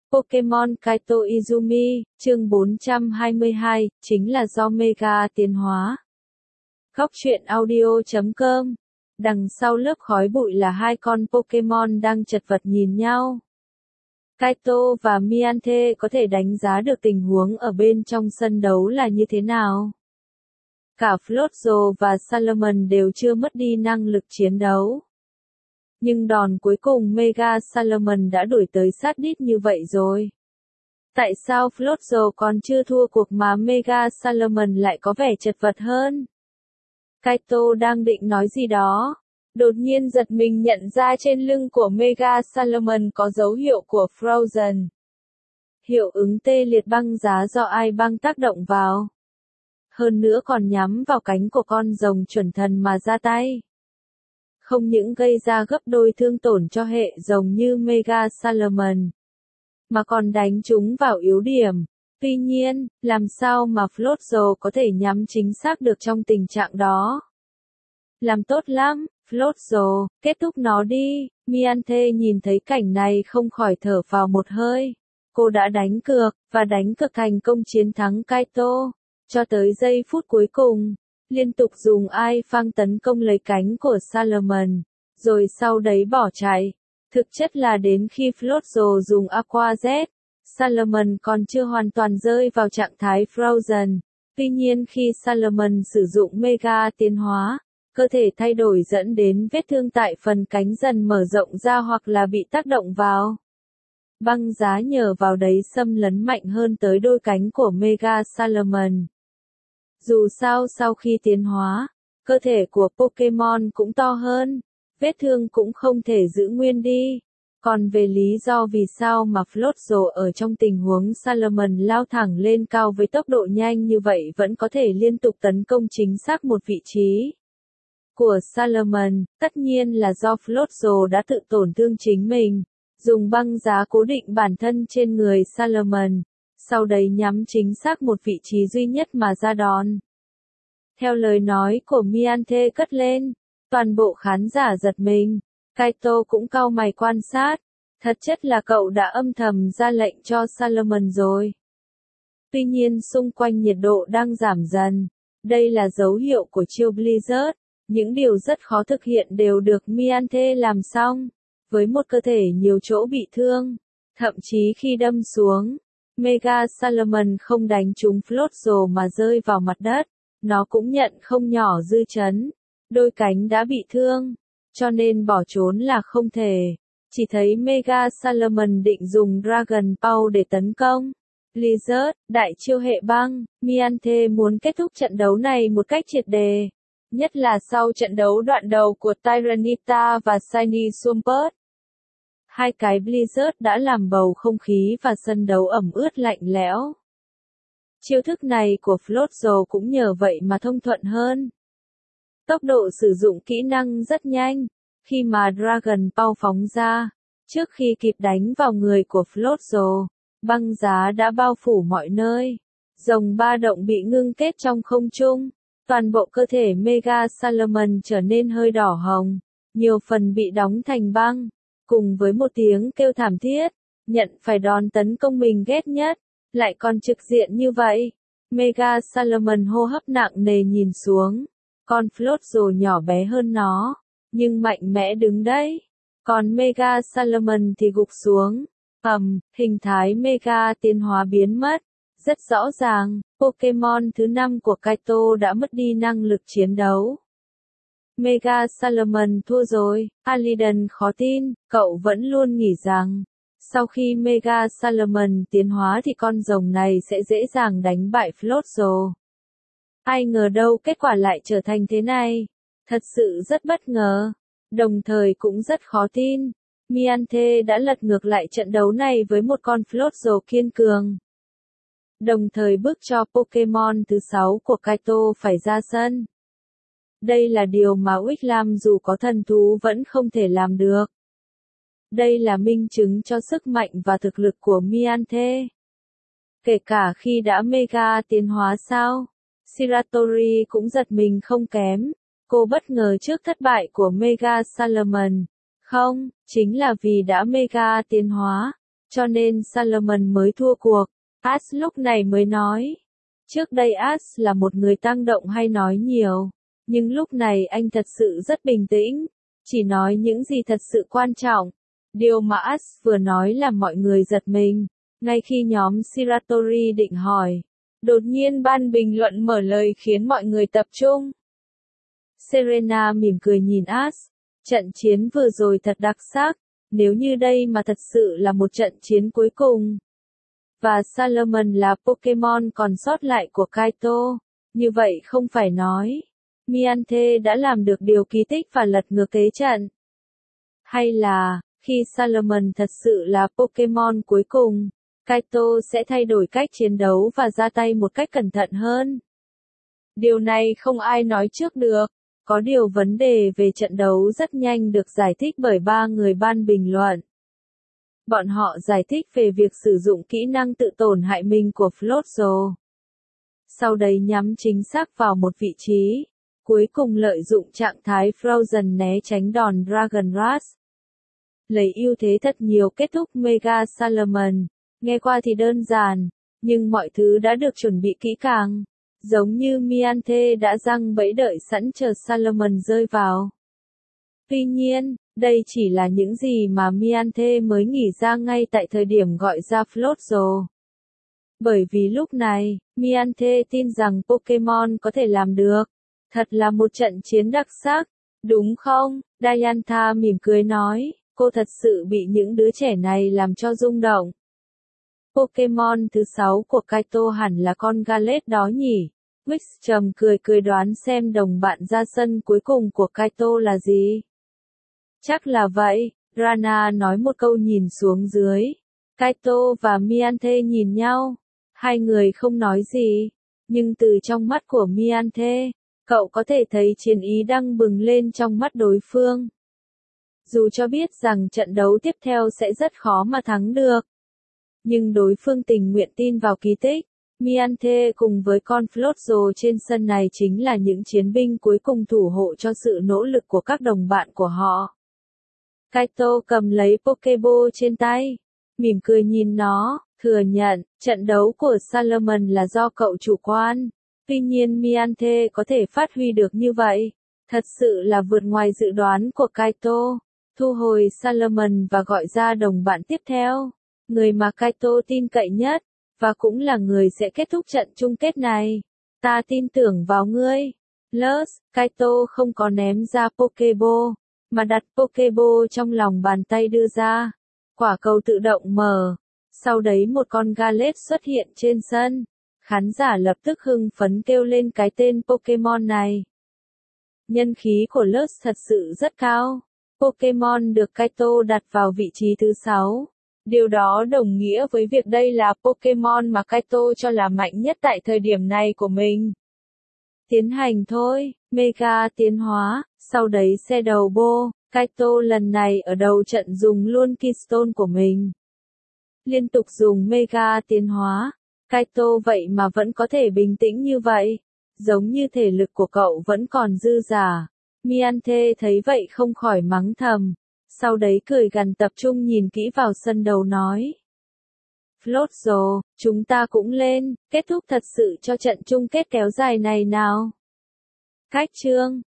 Pokemon Kaito Izumi, chương 422, chính là do Mega tiến hóa. Góc truyện audio.com. Đằng sau lớp khói bụi là hai con Pokemon đang chật vật nhìn nhau. Kaito và Mianthe có thể đánh giá được tình huống ở bên trong sân đấu là như thế nào. Cả Floatzel và Salamence đều chưa mất đi năng lực chiến đấu. Nhưng đòn cuối cùng Mega Salamence đã đuổi tới sát đít như vậy rồi. Tại sao Floatzel còn chưa thua cuộc mà Mega Salamence lại có vẻ chật vật hơn? Kaito đang định nói gì đó. Đột nhiên giật mình nhận ra trên lưng của Mega Salamence có dấu hiệu của Frozen. Hiệu ứng tê liệt băng giá do ai băng tác động vào. Hơn nữa còn nhắm vào cánh của con rồng chuẩn thần mà ra tay. Không những gây ra gấp đôi thương tổn cho hệ rồng như Mega Salamence, mà còn đánh chúng vào yếu điểm. Tuy nhiên, làm sao mà Floatzel có thể nhắm chính xác được trong tình trạng đó? Làm tốt lắm, Floatzel, kết thúc nó đi. Mianthe nhìn thấy cảnh này không khỏi thở phào một hơi. Cô đã đánh cược, và đánh cược thành công chiến thắng Kaito. Cho tới giây phút cuối cùng, liên tục dùng ai phang tấn công lấy cánh của Salamence, rồi sau đấy bỏ chạy. Thực chất là đến khi Floatzel dùng Aqua Jet, Salamence còn chưa hoàn toàn rơi vào trạng thái Frozen. Tuy nhiên khi Salamence sử dụng Mega tiến hóa, cơ thể thay đổi dẫn đến vết thương tại phần cánh dần mở rộng ra hoặc là bị tác động vào. Băng giá nhờ vào đấy xâm lấn mạnh hơn tới đôi cánh của Mega Salamence. Dù sao sau khi tiến hóa, cơ thể của Pokemon cũng to hơn, vết thương cũng không thể giữ nguyên đi. Còn về lý do vì sao mà Floatzel ở trong tình huống Salamence lao thẳng lên cao với tốc độ nhanh như vậy vẫn có thể liên tục tấn công chính xác một vị trí của Salamence, tất nhiên là do Floatzel đã tự tổn thương chính mình, dùng băng giá cố định bản thân trên người Salamence, sau đấy nhắm chính xác một vị trí duy nhất mà ra đòn. Theo lời nói của Mianthe cất lên, toàn bộ khán giả giật mình. Kaito cũng cau mày quan sát. Thật chất là cậu đã âm thầm ra lệnh cho Salamence rồi. Tuy nhiên xung quanh nhiệt độ đang giảm dần. Đây là dấu hiệu của chiêu Blizzard. Những điều rất khó thực hiện đều được Mianthe làm xong. Với một cơ thể nhiều chỗ bị thương. Thậm chí khi đâm xuống, Mega Salamence không đánh trúng Floatzel mà rơi vào mặt đất. Nó cũng nhận không nhỏ dư chấn. Đôi cánh đã bị thương. Cho nên bỏ trốn là không thể. Chỉ thấy Mega Salamence định dùng Dragon Ball để tấn công. Blizzard, đại chiêu hệ băng, Mianthe muốn kết thúc trận đấu này một cách triệt đề. Nhất là sau trận đấu đoạn đầu của Tyranitar và Shiny Swampert. Hai cái Blizzard đã làm bầu không khí và sân đấu ẩm ướt lạnh lẽo. Chiêu thức này của Floatzel cũng nhờ vậy mà thông thuận hơn. Tốc độ sử dụng kỹ năng rất nhanh, khi mà Dragon Ball phóng ra, trước khi kịp đánh vào người của Floatzel, băng giá đã bao phủ mọi nơi. Rồng ba động bị ngưng kết trong không trung, toàn bộ cơ thể Mega Salamence trở nên hơi đỏ hồng, nhiều phần bị đóng thành băng, cùng với một tiếng kêu thảm thiết, nhận phải đòn tấn công mình ghét nhất, lại còn trực diện như vậy. Mega Salamence hô hấp nặng nề nhìn xuống. Con Floatzel nhỏ bé hơn nó, nhưng mạnh mẽ đứng đấy. Còn Mega Salamence thì gục xuống. Hình thái Mega tiến hóa biến mất. Rất rõ ràng, Pokemon thứ 5 của Kaito đã mất đi năng lực chiến đấu. Mega Salamence thua rồi. Aliden khó tin, cậu vẫn luôn nghĩ rằng, sau khi Mega Salamence tiến hóa thì con rồng này sẽ dễ dàng đánh bại Floatzel. Ai ngờ đâu kết quả lại trở thành thế này. Thật sự rất bất ngờ. Đồng thời cũng rất khó tin. Mianthe đã lật ngược lại trận đấu này với một con Floatzel kiên cường. Đồng thời bước cho Pokemon thứ 6 của Kaito phải ra sân. Đây là điều mà Wickham dù có thần thú vẫn không thể làm được. Đây là minh chứng cho sức mạnh và thực lực của Mianthe. Kể cả khi đã Mega tiến hóa sao? Shiratori cũng giật mình không kém. Cô bất ngờ trước thất bại của Mega Salamence. Không, chính là vì đã Mega tiến hóa. cho nên Salomon mới thua cuộc. Ash lúc này mới nói. Trước đây Ash là một người tăng động hay nói nhiều, nhưng lúc này anh thật sự rất bình tĩnh, chỉ nói những gì thật sự quan trọng. Điều mà Ash vừa nói làm mọi người giật mình, ngay khi nhóm Shiratori định hỏi. Đột nhiên ban bình luận mở lời khiến mọi người tập trung. Serena mỉm cười nhìn Ash. Trận chiến vừa rồi thật đặc sắc, nếu như đây mà thật sự là một trận chiến cuối cùng. Và Salomon là Pokemon còn sót lại của Kaito, như vậy không phải nói. Mianthe đã làm được điều kỳ tích và lật ngược thế trận. Hay là, khi Salomon thật sự là Pokemon cuối cùng, Kaito sẽ thay đổi cách chiến đấu và ra tay một cách cẩn thận hơn. Điều này không ai nói trước được. Có điều vấn đề về trận đấu rất nhanh được giải thích bởi 3 người ban bình luận. Bọn họ giải thích về việc sử dụng kỹ năng tự tổn hại mình của Floatzel. Sau đấy nhắm chính xác vào một vị trí. Cuối cùng lợi dụng trạng thái Frozen né tránh đòn Dragon Rush. Lấy ưu thế thật nhiều kết thúc Mega Salomon. Nghe qua thì đơn giản, nhưng mọi thứ đã được chuẩn bị kỹ càng. Giống như Mianthe đã giăng bẫy đợi sẵn chờ Salomon rơi vào. Tuy nhiên, đây chỉ là những gì mà Mianthe mới nghĩ ra ngay tại thời điểm gọi ra Floatzel. Bởi vì lúc này, Mianthe tin rằng Pokemon có thể làm được. Thật là một trận chiến đặc sắc, đúng không? Diantha mỉm cười nói, cô thật sự bị những đứa trẻ này làm cho rung động. Pokemon thứ 6 của Kaito hẳn là con Gallet đó nhỉ? Wix trầm cười đoán xem đồng bạn ra sân cuối cùng của Kaito là gì. Chắc là vậy, Rana nói một câu nhìn xuống dưới. Kaito và Mianthe nhìn nhau. Hai người không nói gì. Nhưng từ trong mắt của Mianthe, cậu có thể thấy chiến ý đang bừng lên trong mắt đối phương. Dù cho biết rằng trận đấu tiếp theo sẽ rất khó mà thắng được. Nhưng đối phương tình nguyện tin vào kỳ tích. Mianthe cùng với con Floatzel trên sân này chính là những chiến binh cuối cùng thủ hộ cho sự nỗ lực của các đồng bạn của họ. Kaito cầm lấy Pokeball trên tay, mỉm cười nhìn nó, thừa nhận, trận đấu của Salomon là do cậu chủ quan. Tuy nhiên Mianthe có thể phát huy được như vậy, thật sự là vượt ngoài dự đoán của Kaito. Thu hồi Salomon và gọi ra đồng bạn tiếp theo, người mà Kaito tin cậy nhất, và cũng là người sẽ kết thúc trận chung kết này. Ta tin tưởng vào ngươi. Lurs, Kaito không có ném ra Pokeball, mà đặt Pokeball trong lòng bàn tay đưa ra. Quả cầu tự động mở. Sau đấy một con Gallet xuất hiện trên sân. Khán giả lập tức hưng phấn kêu lên cái tên Pokemon này. Nhân khí của Lurs thật sự rất cao. Pokemon được Kaito đặt vào vị trí thứ 6. Điều đó đồng nghĩa với việc đây là Pokemon mà Kaito cho là mạnh nhất tại thời điểm này của mình. Tiến hành thôi, Mega tiến hóa, sau đấy xe đầu bô, Kaito lần này ở đầu trận dùng luôn Keystone của mình. Liên tục dùng Mega tiến hóa, Kaito vậy mà vẫn có thể bình tĩnh như vậy, giống như thể lực của cậu vẫn còn dư dả. Mianthe thấy vậy không khỏi mắng thầm. Sau đấy cười gằn tập trung nhìn kỹ vào sân đầu nói. Floatzel, chúng ta cũng lên, kết thúc thật sự cho trận chung kết kéo dài này nào. Cách chương